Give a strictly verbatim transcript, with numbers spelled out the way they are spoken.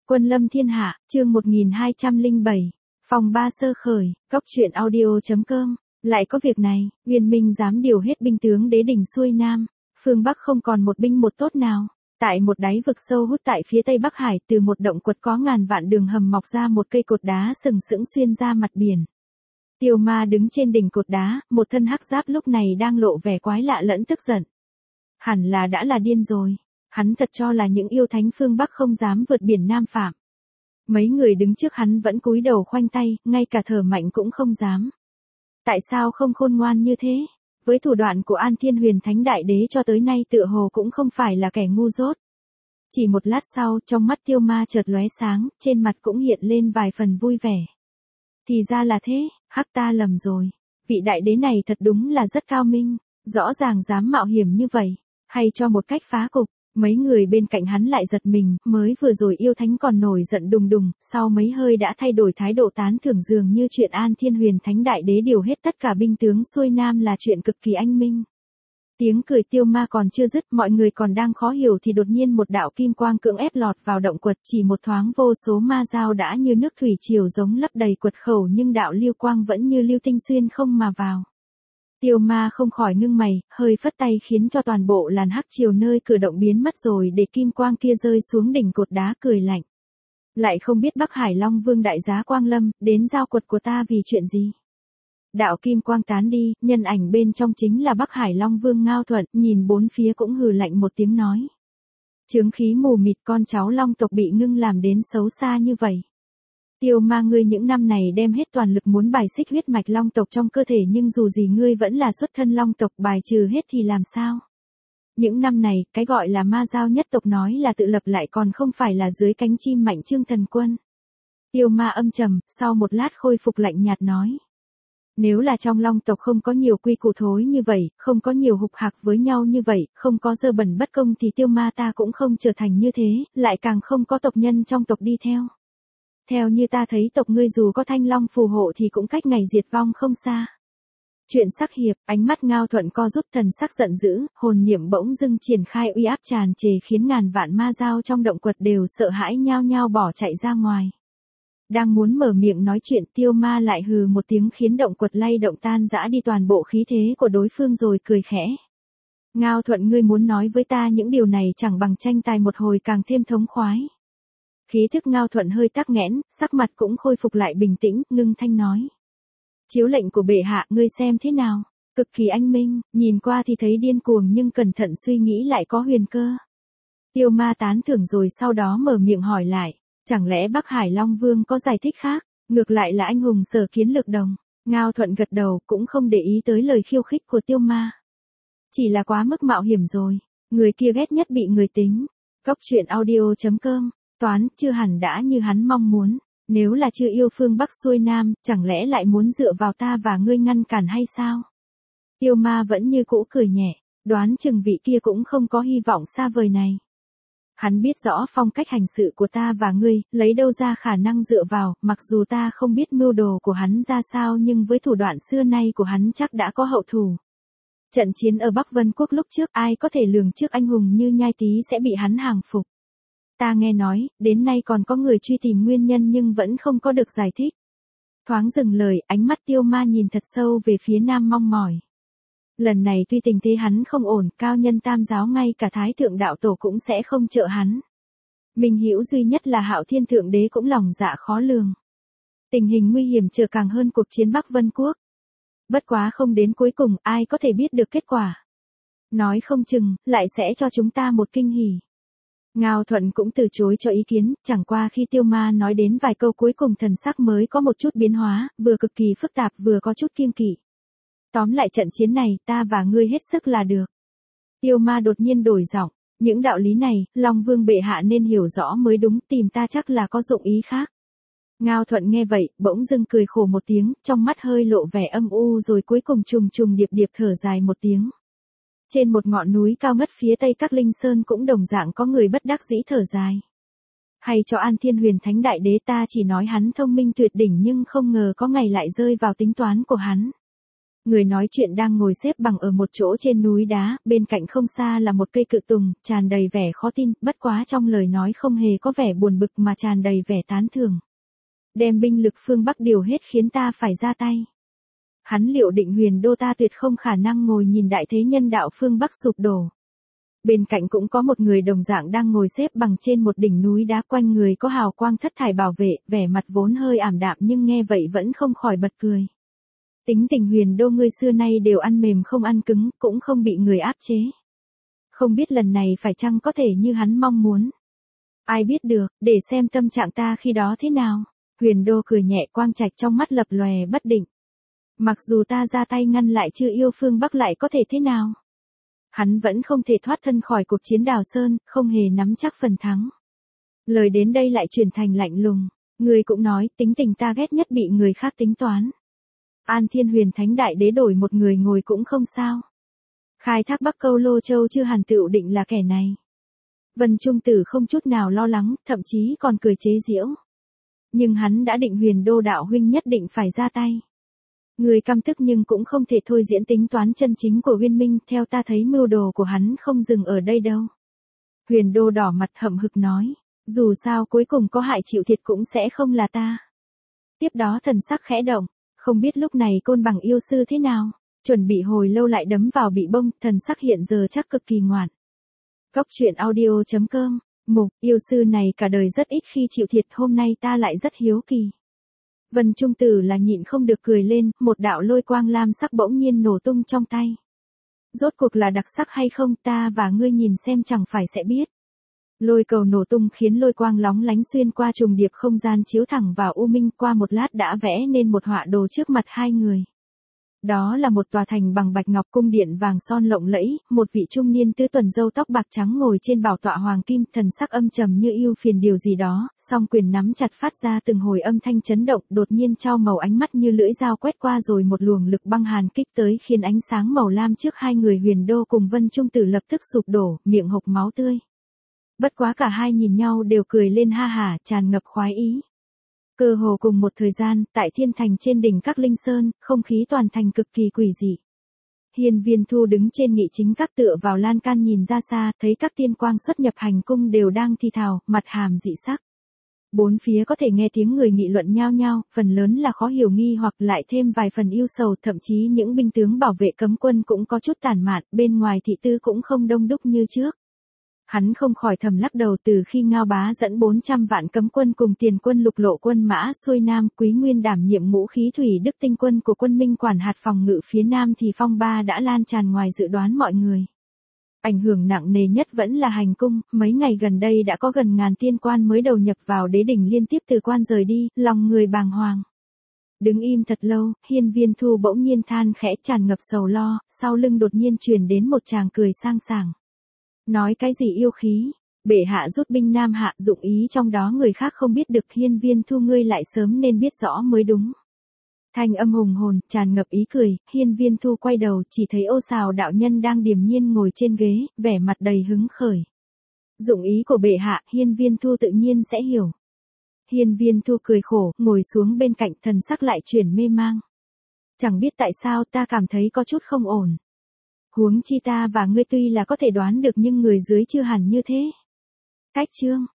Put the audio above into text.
Quân lâm thiên hạ, chương một nghìn hai trăm lẻ bảy, phòng ba sơ khởi, góc truyện audio.com, lại có việc này, Uyên Minh dám điều hết binh tướng đế đỉnh xuôi nam, phương Bắc không còn một binh một tốt nào. Tại một đáy vực sâu hút tại phía tây Bắc Hải, từ một động quật có ngàn vạn đường hầm mọc ra một cây cột đá sừng sững xuyên ra mặt biển. Tiêu Ma đứng trên đỉnh cột đá, một thân hắc giáp lúc này đang lộ vẻ quái lạ lẫn tức giận. Hẳn là đã là điên rồi. Hắn thật cho là những yêu thánh phương Bắc không dám vượt biển Nam phạm. Mấy người đứng trước hắn vẫn cúi đầu khoanh tay, ngay cả thở mạnh cũng không dám. Tại sao không khôn ngoan như thế? Với thủ đoạn của An Thiên Huyền Thánh Đại Đế cho tới nay tựa hồ cũng không phải là kẻ ngu dốt. Chỉ một lát sau, trong mắt Tiêu Ma chợt lóe sáng, trên mặt cũng hiện lên vài phần vui vẻ. Thì ra là thế, hắc ta lầm rồi. Vị đại đế này thật đúng là rất cao minh, rõ ràng dám mạo hiểm như vậy, hay cho một cách phá cục. Mấy người bên cạnh hắn lại giật mình, mới vừa rồi yêu thánh còn nổi giận đùng đùng, sau mấy hơi đã thay đổi thái độ tán thưởng, dường như chuyện An Thiên Huyền Thánh Đại Đế điều hết tất cả binh tướng xuôi nam là chuyện cực kỳ anh minh. Tiếng cười Tiêu Ma còn chưa dứt, mọi người còn đang khó hiểu thì đột nhiên một đạo kim quang cưỡng ép lọt vào động quật, chỉ một thoáng vô số ma dao đã như nước thủy triều giống lấp đầy quật khẩu, nhưng đạo lưu quang vẫn như lưu tinh xuyên không mà vào. Tiêu Ma không khỏi ngưng mày, hơi phất tay khiến cho toàn bộ làn hắc triều nơi cửa động biến mất rồi để kim quang kia rơi xuống đỉnh cột đá, cười lạnh. Lại không biết Bắc Hải Long Vương đại giá Quang Lâm, đến giao quật của ta vì chuyện gì? Đạo kim quang tán đi, nhân ảnh bên trong chính là Bắc Hải Long Vương Ngao Thuận, nhìn bốn phía cũng hừ lạnh một tiếng nói. Chướng khí mù mịt, con cháu Long tộc bị ngưng làm đến xấu xa như vậy. Tiêu Ma, ngươi những năm này đem hết toàn lực muốn bài xích huyết mạch Long tộc trong cơ thể, nhưng dù gì ngươi vẫn là xuất thân Long tộc, bài trừ hết thì làm sao? Những năm này, cái gọi là ma giao nhất tộc nói là tự lập lại còn không phải là dưới cánh chim mạnh Trương Thần Quân. Tiêu Ma âm trầm, sau một lát khôi phục lạnh nhạt nói. Nếu là trong Long tộc không có nhiều quy củ thối như vậy, không có nhiều hục hạc với nhau như vậy, không có dơ bẩn bất công thì Tiêu Ma ta cũng không trở thành như thế, lại càng không có tộc nhân trong tộc đi theo. Theo như ta thấy tộc ngươi dù có Thanh Long phù hộ thì cũng cách ngày diệt vong không xa. Chuyện sắc hiệp, ánh mắt Ngao Thuận co rút, thần sắc giận dữ, hồn niệm bỗng dưng triển khai uy áp tràn trề khiến ngàn vạn ma dao trong động quật đều sợ hãi nhao nhao bỏ chạy ra ngoài. Đang muốn mở miệng nói chuyện, Tiêu Ma lại hừ một tiếng khiến động quật lay động tan rã đi toàn bộ khí thế của đối phương rồi cười khẽ. Ngao Thuận, ngươi muốn nói với ta những điều này chẳng bằng tranh tài một hồi càng thêm thống khoái. Khí thức Ngao Thuận hơi tắc nghẽn, sắc mặt cũng khôi phục lại bình tĩnh, ngưng thanh nói. Chiếu lệnh của bệ hạ, ngươi xem thế nào? Cực kỳ anh minh, nhìn qua thì thấy điên cuồng nhưng cẩn thận suy nghĩ lại có huyền cơ. Tiêu Ma tán thưởng rồi sau đó mở miệng hỏi lại. Chẳng lẽ Bắc Hải Long Vương có giải thích khác, ngược lại là anh hùng sở kiến lược đồng? Ngao Thuận gật đầu, cũng không để ý tới lời khiêu khích của Tiêu Ma. Chỉ là quá mức mạo hiểm rồi, người kia ghét nhất bị người tính. Góc truyện audio.com, toán, chưa hẳn đã như hắn mong muốn, nếu là chưa yêu phương Bắc xuôi Nam, chẳng lẽ lại muốn dựa vào ta và ngươi ngăn cản hay sao? Tiêu Ma vẫn như cũ cười nhẹ, đoán chừng vị kia cũng không có hy vọng xa vời này. Hắn biết rõ phong cách hành sự của ta và ngươi, lấy đâu ra khả năng dựa vào, mặc dù ta không biết mưu đồ của hắn ra sao nhưng với thủ đoạn xưa nay của hắn chắc đã có hậu thủ. Trận chiến ở Bắc Vân Quốc lúc trước, ai có thể lường trước anh hùng như Nhai Tý sẽ bị hắn hàng phục. Ta nghe nói, đến nay còn có người truy tìm nguyên nhân nhưng vẫn không có được giải thích. Thoáng dừng lời, ánh mắt Tiêu Ma nhìn thật sâu về phía nam mong mỏi. Lần này tuy tình thế hắn không ổn, cao nhân tam giáo ngay cả Thái Thượng Đạo Tổ cũng sẽ không trợ hắn. Minh hữu duy nhất là Hạo Thiên Thượng Đế cũng lòng dạ khó lường. Tình hình nguy hiểm trở càng hơn cuộc chiến Bắc Vân Quốc. Bất quá không đến cuối cùng, ai có thể biết được kết quả. Nói không chừng, lại sẽ cho chúng ta một kinh hỉ. Ngao Thuận cũng từ chối cho ý kiến, chẳng qua khi Tiêu Ma nói đến vài câu cuối cùng thần sắc mới có một chút biến hóa, vừa cực kỳ phức tạp vừa có chút kiêng kỵ. Tóm lại trận chiến này, ta và ngươi hết sức là được. Tiêu Ma đột nhiên đổi giọng, những đạo lý này, Long Vương bệ hạ nên hiểu rõ mới đúng, tìm ta chắc là có dụng ý khác. Ngao Thuận nghe vậy, bỗng dưng cười khổ một tiếng, trong mắt hơi lộ vẻ âm u rồi cuối cùng trùng trùng điệp điệp thở dài một tiếng. Trên một ngọn núi cao ngất phía tây Các Linh Sơn cũng đồng dạng có người bất đắc dĩ thở dài. Hay cho An Thiên Huyền Thánh Đại Đế, ta chỉ nói hắn thông minh tuyệt đỉnh nhưng không ngờ có ngày lại rơi vào tính toán của hắn. Người nói chuyện đang ngồi xếp bằng ở một chỗ trên núi đá, bên cạnh không xa là một cây cự tùng, tràn đầy vẻ khó tin, bất quá trong lời nói không hề có vẻ buồn bực mà tràn đầy vẻ tán thưởng. Đem binh lực phương Bắc điều hết khiến ta phải ra tay. Hắn liệu định Huyền Đô ta tuyệt không khả năng ngồi nhìn đại thế nhân đạo phương Bắc sụp đổ. Bên cạnh cũng có một người đồng dạng đang ngồi xếp bằng trên một đỉnh núi đá, quanh người có hào quang thất thải bảo vệ, vẻ mặt vốn hơi ảm đạm nhưng nghe vậy vẫn không khỏi bật cười. Tính tình Huyền Đô ngươi xưa nay đều ăn mềm không ăn cứng, cũng không bị người áp chế. Không biết lần này phải chăng có thể như hắn mong muốn. Ai biết được, để xem tâm trạng ta khi đó thế nào. Huyền Đô cười nhẹ, quang trạch trong mắt lập lòe bất định. Mặc dù ta ra tay ngăn lại Chư Yêu phương Bắc lại có thể thế nào? Hắn vẫn không thể thoát thân khỏi cuộc chiến Đào Sơn, không hề nắm chắc phần thắng. Lời đến đây lại chuyển thành lạnh lùng. Người cũng nói, tính tình ta ghét nhất bị người khác tính toán. An Thiên Huyền Thánh Đại Đế đổi một người ngồi cũng không sao. Khai thác Bắc Câu Lô Châu Chư Hàn tựu định là kẻ này. Vân Trung Tử không chút nào lo lắng, thậm chí còn cười chế giễu. Nhưng hắn đã định Huyền Đô đạo huynh nhất định phải ra tay. Người căm tức nhưng cũng không thể thôi diễn tính toán chân chính của Uyên Minh, theo ta thấy mưu đồ của hắn không dừng ở đây đâu. Huyền Đô đỏ mặt hậm hực nói, dù sao cuối cùng có hại chịu thiệt cũng sẽ không là ta. Tiếp đó thần sắc khẽ động, không biết lúc này Côn Bằng yêu sư thế nào, chuẩn bị hồi lâu lại đấm vào bị bông, thần sắc hiện giờ chắc cực kỳ ngoạn. Góc truyện audio chấm com, mục, yêu sư này cả đời rất ít khi chịu thiệt, hôm nay ta lại rất hiếu kỳ. Vân Trung Tử là nhịn không được cười lên, một đạo lôi quang lam sắc bỗng nhiên nổ tung trong tay. Rốt cuộc là đặc sắc hay không, ta và ngươi nhìn xem chẳng phải sẽ biết. Lôi cầu nổ tung khiến lôi quang lóng lánh xuyên qua trùng điệp không gian chiếu thẳng vào U Minh, qua một lát đã vẽ nên một họa đồ trước mặt hai người. Đó là một tòa thành bằng bạch ngọc, cung điện vàng son lộng lẫy, một vị trung niên tứ tuần râu tóc bạc trắng ngồi trên bảo tọa hoàng kim, thần sắc âm trầm như ưu phiền điều gì đó, song quyền nắm chặt phát ra từng hồi âm thanh chấn động, đột nhiên trao màu ánh mắt như lưỡi dao quét qua rồi một luồng lực băng hàn kích tới khiến ánh sáng màu lam trước hai người Huyền Đô cùng Vân Trung Tử lập tức sụp đổ, miệng hộc máu tươi. Bất quá cả hai nhìn nhau đều cười lên ha hả, tràn ngập khoái ý. Cơ hồ cùng một thời gian, tại thiên thành trên đỉnh các linh sơn, không khí toàn thành cực kỳ quỷ dị. Hiên Viên Thu đứng trên nghị chính các tựa vào lan can nhìn ra xa, thấy các tiên quang xuất nhập hành cung đều đang thi thào, mặt hàm dị sắc. Bốn phía có thể nghe tiếng người nghị luận nhao nhao, phần lớn là khó hiểu nghi hoặc lại thêm vài phần yêu sầu, thậm chí những binh tướng bảo vệ cấm quân cũng có chút tản mạn, bên ngoài thị tư cũng không đông đúc như trước. Hắn không khỏi thầm lắc đầu, từ khi Ngao Bá dẫn bốn trăm vạn cấm quân cùng tiền quân lục lộ quân mã xuôi Nam, Quý Nguyên đảm nhiệm ngũ khí thủy đức tinh quân của quân Minh quản hạt phòng ngự phía Nam thì phong ba đã lan tràn ngoài dự đoán mọi người. Ảnh hưởng nặng nề nhất vẫn là hành cung, mấy ngày gần đây đã có gần ngàn tiên quan mới đầu nhập vào đế đỉnh liên tiếp từ quan rời đi, lòng người bàng hoàng. Đứng im thật lâu, Hiên Viên Thu bỗng nhiên than khẽ, tràn ngập sầu lo, sau lưng đột nhiên truyền đến một tràng cười sang sảng. Nói cái gì yêu khí, bệ hạ rút binh Nam Hạ, dụng ý trong đó người khác không biết được, Hiên Viên Thu ngươi lại sớm nên biết rõ mới đúng. Thanh âm hùng hồn, tràn ngập ý cười, Hiên Viên Thu quay đầu, chỉ thấy Ô Sào đạo nhân đang điềm nhiên ngồi trên ghế, vẻ mặt đầy hứng khởi. Dụng ý của bệ hạ, Hiên Viên Thu tự nhiên sẽ hiểu. Hiên Viên Thu cười khổ, ngồi xuống bên cạnh, thần sắc lại chuyển mê mang. Chẳng biết tại sao ta cảm thấy có chút không ổn. Huống chi ta và ngươi tuy là có thể đoán được nhưng người dưới chưa hẳn như thế. Cách chương